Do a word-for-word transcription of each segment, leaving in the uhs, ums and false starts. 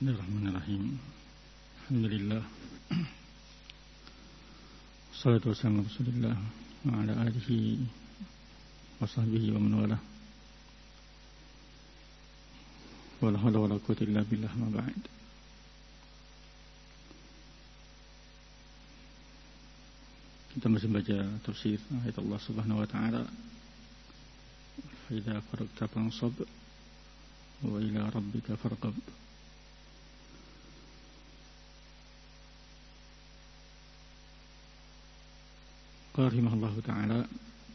Bismillahirrahmanirrahim. Alhamdulillah. Salatu wassalamu ala Rasulillah wa ala alihi wa sahbihi wa man walah. Wala haula wala quwwata illa billah, ma ba'd. Kita masih baca tafsir ayat Allah Subhanahu wa taala. Fa idza faragta fansab wa ila rabbika farghab. Qala rahimahullahu ta'ala,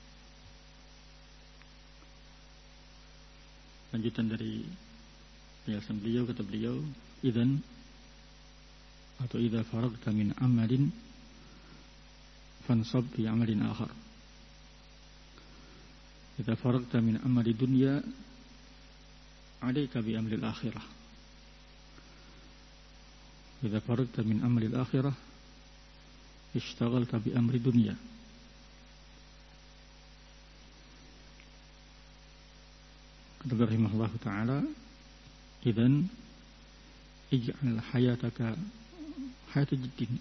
lanjutan dari penjelasan beliau, kata beliau, idzan atau idza faragta min amalin fansab fi amalin akhar. Idza faragta min amali dunya alayka bi amri al-akhirah. Idza faragta min amri al-akhirah ishtaghalta bi amri dunya. Kata rahimahullah ta'ala, idzan ij'al hayataka hayata jiddin.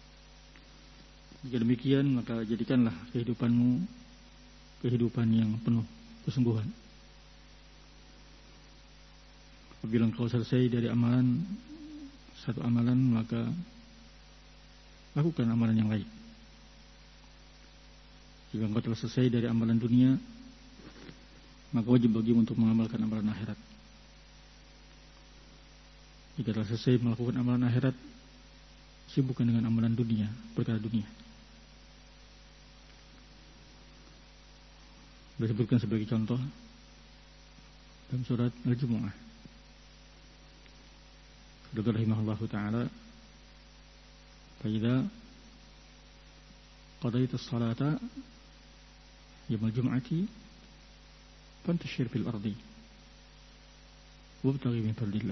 Jika demikian, maka jadikanlah kehidupanmu kehidupan yang penuh kesungguhan. Apabila engkau selesai dari amalan satu amalan, maka lakukan amalan yang lain. Jika engkau telah selesai dari amalan dunia, maka wajib bagimu untuk mengamalkan amalan akhirat. Jika telah selesai melakukan amalan akhirat, sibukkan dengan amalan dunia, perkara dunia. Disebutkan sebagai contoh dalam surat Al-Jumu'ah. Kata rahimahullahu ta'ala, fa idza qadayta as-salata yawmal jum'ati fantashir fil ardi wabtaghi min fadlillah.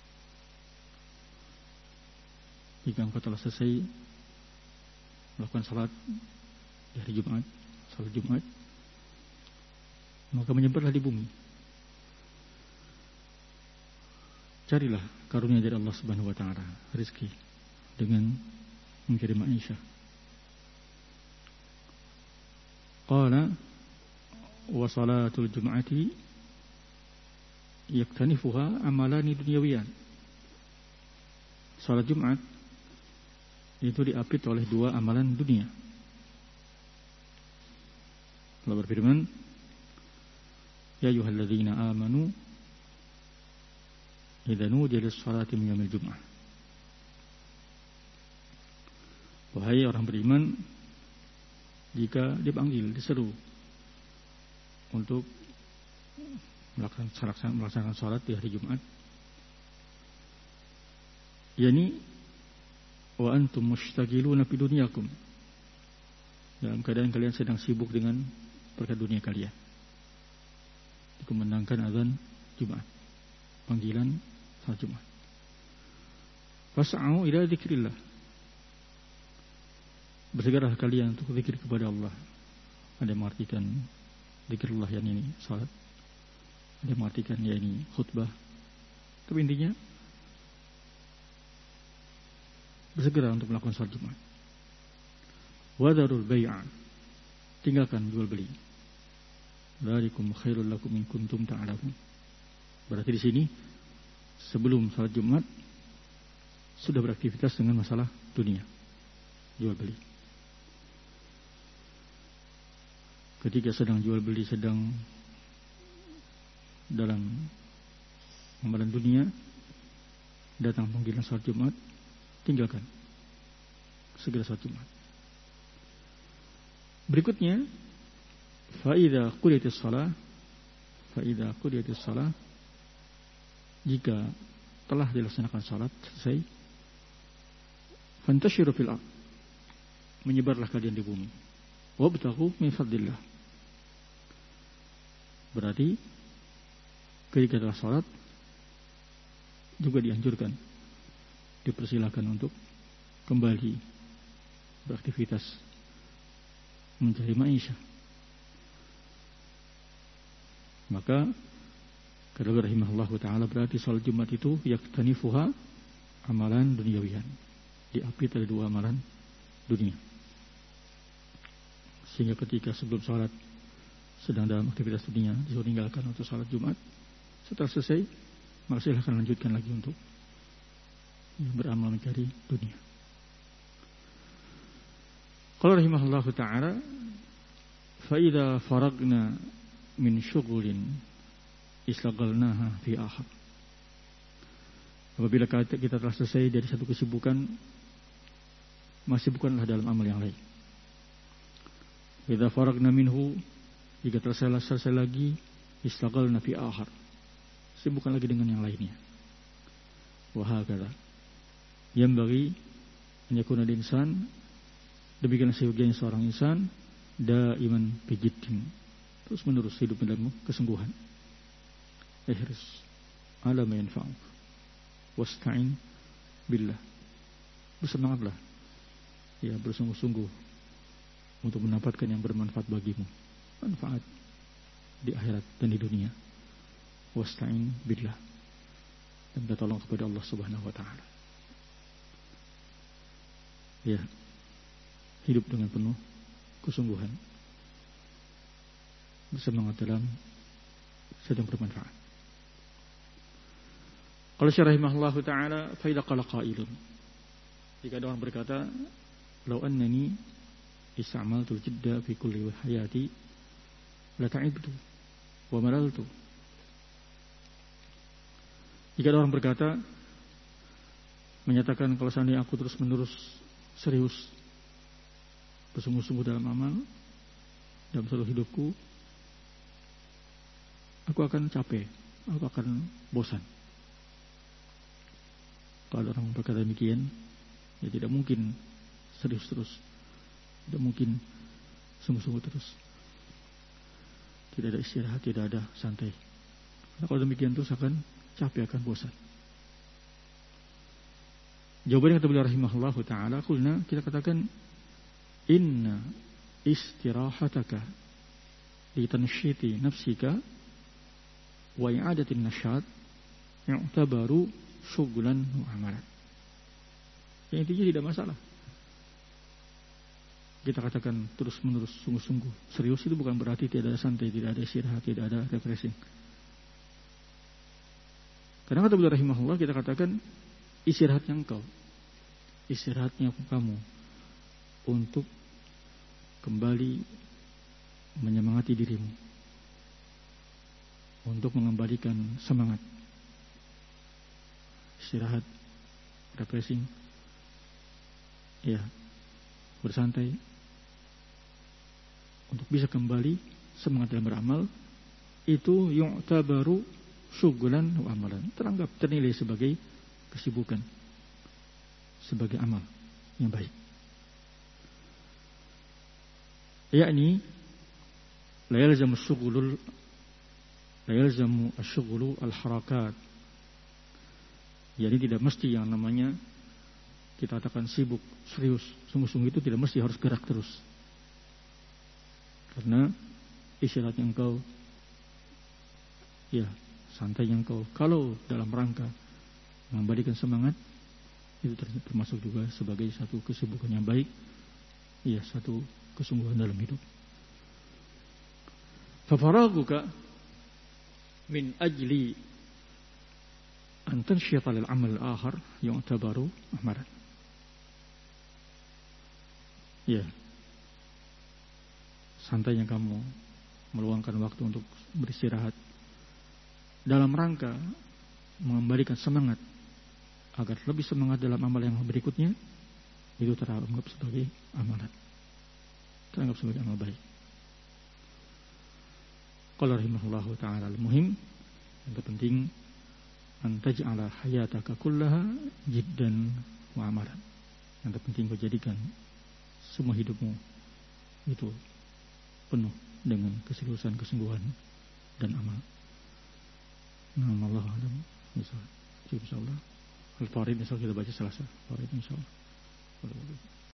Jika engkau telah selesai melakukan salat di hari Jumat, salat Jumat, maka menyebarlah di bumi, carilah karunia dari Allah Subhanahu wa taala, rezeki dengan mencari maisha. Qala wa salatul jum'ati yaktanifuha amalani dunyawiyan. Salat Jumat itu diapit oleh dua amalan dunia. Allah berfirman, ya ayyuhalladzina amanu idza nudiya lis-salati min yaumil jum'ah. Wahai orang beriman, jika dipanggil, diseru untuk melaksanakan, melaksanakan salat di hari Jumat, yakni wa antum mushtagiluna fi dunyakum, dalam keadaan kalian sedang sibuk dengan perkara dunia kalian. Dikumandangkan azan Jumat, panggilan salat Jumat. Fas'au ila dzikrillah, bersegeralah kalian untuk zikir kepada Allah. Ada yang mengartikan zikrullah yang ini salat, ada yang mengartikan ya ini khutbah. Tapi intinya bersegera untuk melakukan salat Jumat. Wadarul bai'a, tinggalkan jual beli. Dzalikum khairul lakum in kuntum ta'lamun. Berarti di sini sebelum salat Jumat sudah beraktivitas dengan masalah dunia, jual beli. Ketika sedang jual beli, sedang dalam amalan dunia, datang panggilan salat Jumat, tinggalkan, segera salat Jumat. Berikutnya, fa idza qudiyatis shalah, fa idza qudiyatis shalah, jika telah dilaksanakan salat selesai, fantashiru fil ardh, menyebarlah kalian di bumi, wabtaghu min fadlillah. Berarti ketika telah salat juga dianjurkan, dipersilakan untuk kembali beraktivitas mencari maisha. Maka Kata rahimahullahu ta'ala, berarti salat Jumat itu yaktanifuha amalan duniawiyan, diapit oleh dua amalan dunia. Sehingga ketika sebelum salat sedang dalam aktivitas dunia, disuruh tinggalkan untuk salat Jumat. Setelah selesai, maka silahkan lanjutkan lagi untuk beramal mencari dunia. Qala rahimahullahu ta'ala, fa idza faragna min syughulin istaghalnaha fi akhar. Apabila kita telah selesai dari satu kesibukan, masih bukanlah dalam amal yang lain. Idza faragna minhu, jika telah selesai lagi, istaghalna fi akhar, sibukkan lagi dengan yang lainnya. Wa hakadha yanbaghi an yakuna al-insan, demikian seyogianya seorang insan, daiman bijiddin, terus menerus hidup dalam kesungguhan. Ihris ala ma yanfa'uk wasta'in billah. Bersemangatlah, ya, bersungguh-sungguh untuk mendapatkan yang bermanfaat bagimu, manfaat di akhirat dan di dunia. Wasta'in billah, dan minta tolong kepada Allah Subhanahu wa ta'ala. Ya, hidup dengan penuh kesungguhan, bersemangat dalam sedang bermanfaat. Kalau syarah rahimahullah ta'ala, fa idza qala qailun, jika ada orang berkata, law annani ista'maltu jidda fi kulli hayati la ta'ibtu wa malaltu. Jika ada orang berkata, menyatakan, kalau seandainya aku terus menerus serius bersungguh-sungguh dalam amal dalam seluruh hidupku, aku akan capek, aku akan bosan. Kalau orang berkata demikian, ya tidak mungkin serius terus, tidak mungkin sungguh-sungguh terus, tidak ada istirahat, tidak ada santai. Nah, kalau demikian terus akan capek, akan bosan. Jawabannya kata beliau rahimahullahu ta'ala, kulna, kita katakan, inna istirahataka li tanshiti nafsika wa i'adatin nasyat yu'tabaru syughlan wa amalan. Yang intinya tidak masalah kita katakan terus menerus sungguh-sungguh serius, itu bukan berarti tidak ada santai, tidak ada istirahat, tidak ada refreshing. Karena kata beliau rahimahullah, kita katakan istirahatnya engkau, istirahatnya kamu untuk kembali menyemangati dirimu, untuk mengembalikan semangat, istirahat, refreshing, ya, bersantai, untuk bisa kembali semangat dalam beramal, itu yu'tabaru syughlan wa amalan, teranggap, ternilai sebagai kesibukan, sebagai amal yang baik. Yakni la yalzamu asy-syughul la yalzamu asy-syughulu al-harakat. Jadi tidak mesti yang namanya kita katakan sibuk, serius, sungguh-sungguh itu tidak mesti harus gerak terus. Karena istirahatnya engkau, ya, santainya engkau, kalau dalam rangka mengembalikan semangat, itu termasuk juga sebagai satu kesibukan yang baik, ya, satu kesungguhan dalam hidup. Fafaraguka min ajli an tansyita lil amal akhar yu'tabaru amalan. Ya, santainya kamu meluangkan waktu untuk beristirahat dalam rangka mengembalikan semangat agar lebih semangat dalam amal yang berikutnya, itu teranggap sebagai amalan, teranggap sebagai amal baik. Qala rahimahullahu ta'ala, al-muhim, yang terpenting, an taj'ala hayataka kullaha jiddan wa amalan. Yang terpenting kau jadikan semua hidupmu itu penuh dengan keseriusan, kesungguhan dan amal. Nah, Allah alam. Insyaallah. Al-Farid insya Allah kita baca Selasa. Farid insya Allah.